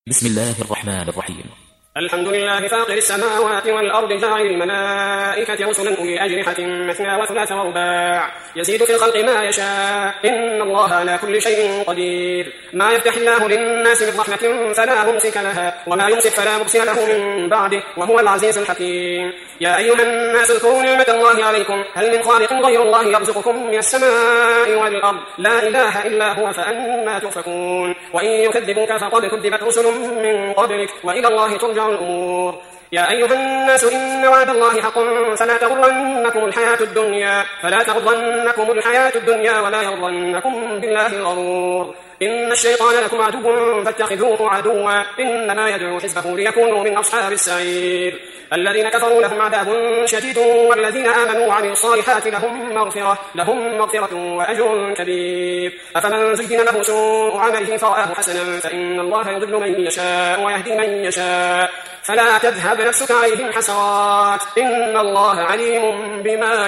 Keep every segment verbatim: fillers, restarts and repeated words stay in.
بسم الله الرحمن الرحيم. الحمد لله فاطر السماوات والأرض جاعل الملائكة رسلا أولي أجنحة مثنى وثلاث ورباع يزيد في الخلق ما يشاء إن الله على كل شيء قدير. ما يفتح الله للناس من رحمة فلا ممسك لها وما يمسك فلا مرسل له من بعده وهو العزيز الحكيم. يا أيها الناس اذكروا نعمة الله عليكم هل من خالق غير الله يرزقكم من السماء والأرض لا إله إلا هو فأنى تؤفكون. وإن يكذبوك فقد كذبت رسل من قبلك وإلى الله ترجع الأمور. يا أيها الناس إن وعد الله حق فلا تغرنكم الحياة الدنيا فلا تغرنكم الحياة الدنيا ولا يغرنكم بالله الغرور. إن الشيطان لكم عدو فاتخذوه عدوا إنما يدعو حزبه ليكونوا من أصحاب السعير. الذين كفروا لهم عذاب شديد والذين آمنوا وعملوا الصالحات لهم مغفرة لهم مغفرة وأجر كبير. أفمن زين له سوء عمله فرآه حسنا فإن الله يضل من يشاء ويهدي من يشاء فلا تذهب نفسك عليهم حسرات إن الله عليم بما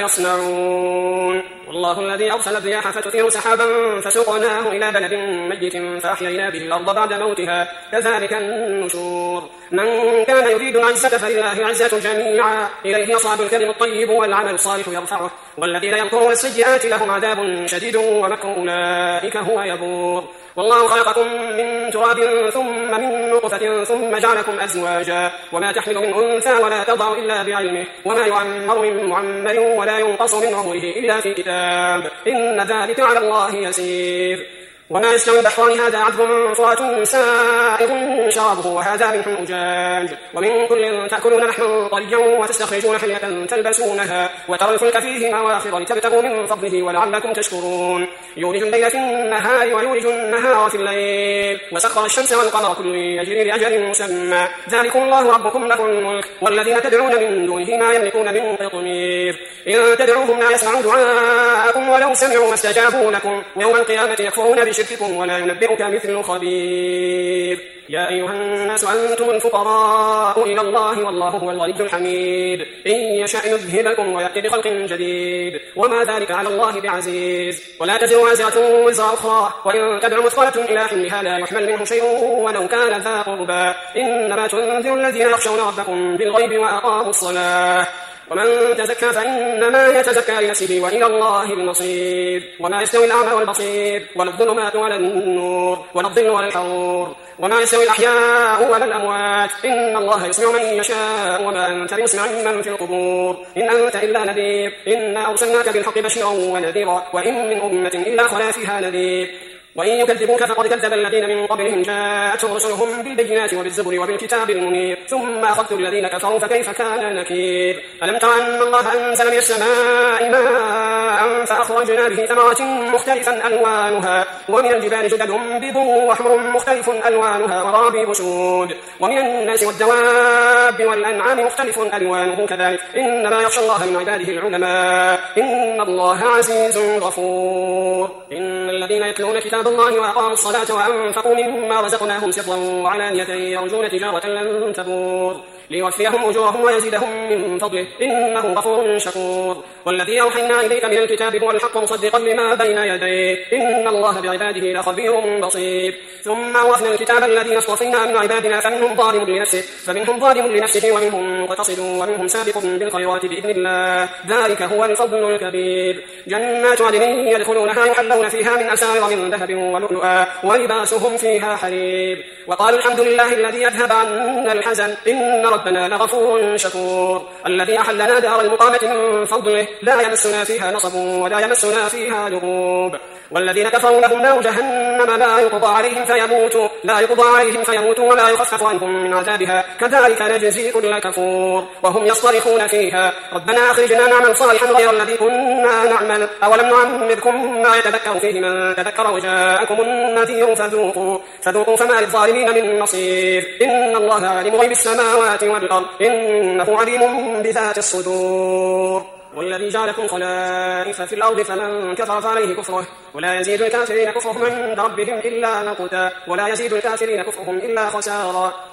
يصنعون. والله الذي أرسل الرياح فتثير سحابا فسقناه إلى بلد ميت فأحيينا به الأرض بعد موتها كذلك النشور. من كان يريد العزة فلله العزة جميعا إليه يصعد الكلم الطيب والعمل الصالح يرفعه والذين يمكرون السيئات لهم عذاب شديد ومكر أولئك هو يبور. والله خلقكم من تراب ثم من نطفة ثم جعلكم أزواجا وما تحمل من أنثى ولا تضع إلا بعلمه وما يعمر من معمر ولا ينقص من عمره إلا في كتاب إن ذلك على الله يسير. وما يستوي البحران هذا عذب فرات سائغ شرابه وهذا ملح أجاج ومن كل تأكلون لحما طريا وتستخرجون حلية تلبسونها وترى الفلك فيه مواخر لتبتغوا من فضله ولعلكم تشكرون. يولج الليل في النهار ويولج النهار في الليل وسخر الشمس والقمر كل يجري لأجل مسمى ذلكم الله ربكم له الملك والذين تدعون من دونه ما يملكون من قطمير. إن تدعوهم لا يسمعوا دعاءكم ولو سمعوا ما استجابوا لكم يوم القيامة يكفرون بشرككم ولا ينبئك مثل خبير. يا أيها الناس أنتم الفقراء إلى الله والله هو الغني الحميد. إن يشاء يذهبكم ويأتي بخلق جديد وما ذلك على الله بعزيز. ولا تزر وازرة وزر أخرى وإن تدع مثقلة إلى حملها لا يحمل منه شيء ولو كان ذا قربى إنما تنذر الذين يخشون ربكم بالغيب وأقاموا الصلاة ومن تزكى فإنما يتزكى لنفسه وإلى الله المصير. وما يستوي الأعمى والبصير ولا الظلمات ولا النور ولا الظل ولا الحرور وما يستوي الأحياء ولا الأموات إن الله يسمع من يشاء وما أنت بمسمع من في القبور إن أنت إلا نذير إنا أرسلناك بالحق بشيرا ونذيرا وإن من أمة إلا خلا فيها نذير. وإن يكذبوك فقد كذب الذين من قبلهم جاءتهم رسلهم بالبينات وبالزبر وبالكتاب المنير ثم أخذت الذين كفروا فكيف كان نكير. ألم تر أن الله أنزل من السماء ماء فأخرجنا به ثمرات مختلفا ألوانها ومن الجبال جدد بيض وحمر مختلف ألوانها ورابيب سود ومن الناس والدواب والأنعام مختلف ألوانه كذلك إنما يخشى الله من عباده العلماء إن الله عزيز غفور. إن الذين يتلون كتاب الله وأقاموا الصلاة وأنفقوا مما رزقناهم سرا وعلانية يرجون تجارة لن تبور ليوفيهم أجورهم ويزيدهم من فضله إنه غفور شكور. والذي أوحينا إليك من الكتاب هو الحق مصدقا لما بين يديه إن الله بعباده لخبير بصير. ثم أورثنا الكتاب الذين اصطفينا من عبادنا فمنهم ظالم لنفسه فمنهم ظالم لنفسه ومنهم مقتصد ومنهم سابق بالخيرات بإذن الله ذلك هو الفضل الكبير. جنات عدن يدخلونها يحلون فيها من أساور من ذهب ولؤلؤا ولباسهم فيها حرير. وقال الحمد لله الذي أذهب عنا الحزن إن ربنا لغفور شكور. الذي أحلنا دار المقامة من فضله لا يمسنا فيها نصب ولا يمسنا فيها لغوب. والذين كفروا لهم نار جهنم لا يقضى عليهم فيموتوا لا يقضى عليهم فيموتوا ولا يخفف عنهم من عذابها كذلك نجزي كل كفور وهم يصطرخون فيها ربنا أخرجنا نعمل صالحا غير الذي كنا نعمل أولم نعمركم ما يتذكر فيه من تذكر وجاءكم النذير فذوقوا فذوقوا فما للظالمين من نصير. إن الله عالم غيب السماوات والأرض إنه عليم بذات الصدور. والذي جعلكم خلائف في الأرض فمن كفر فعليه كفره ولا يزيد الكافرين كفرهم عند ربهم إلا مقتا ولا يزيد الكافرين كفرهم إلا خسارا.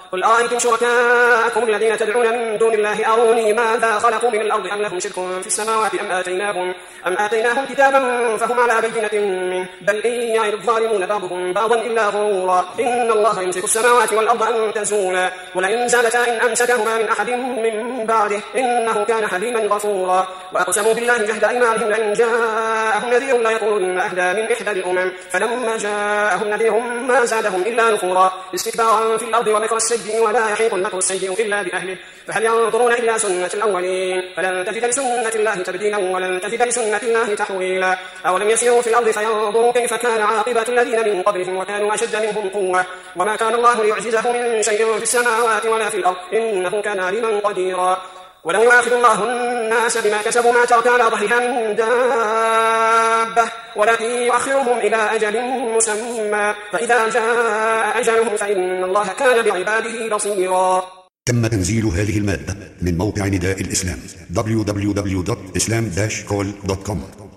قل أرأيتم شركاءكم الذين تدعون من دون الله أروني ماذا خلقوا من الأرض أم لهم شرك في السماوات أم آتيناهم, أم آتيناهم كتابا فهم على بينة منه بل إن يعد الظالمون بعضهم بعضا إلا غرورا إن الله يمسك السماوات والأرض أن تزولا ولئن زالتا إن أمسكهما من أحد من بعده إنه كان حليما غفورا وأقسموا بالله جهد أيمانهم لئن جاءهم نذير ليكونن أهدى من إحدى الأمم فلما جاءهم نذير ما زادهم إلا نفورا استكبارا في الأرض ومكر السيء ولا يحيق المكر السيء إلا بأهله فهل ينظرون إلا سنة الأولين فلن تجد لسنة الله تبديلا ولن تجد لسنة الله تحويلا أولم يسيروا في الأرض فينظروا كيف كان عاقبة الذين من قبلهم وكانوا أشد منهم قوة وما كان الله ليعجزه من شيء في السماوات ولا في الأرض إنه كان عليما قديرا ولو يؤاخذ الله الناس بما كسبوا ما ترك على ظهرها من دابة ولكن يؤخرهم إلى أجل مسمى فإذا جاء أجلهم فإن الله كان بعباده بصيرا. تم تنزيل هذه المادة من موقع نداء الإسلام دبليو دبليو دبليو دوت إسلام داش كول دوت كوم.